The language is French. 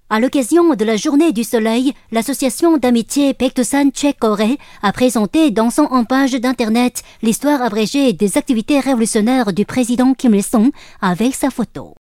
À l'occasion de la Journée du Soleil, l'association d'amitié Baekdusan Tchèque-Corée a présenté dans son page d'internet l'histoire abrégée des activités révolutionnaires du président Kim Il-sung avec sa photo.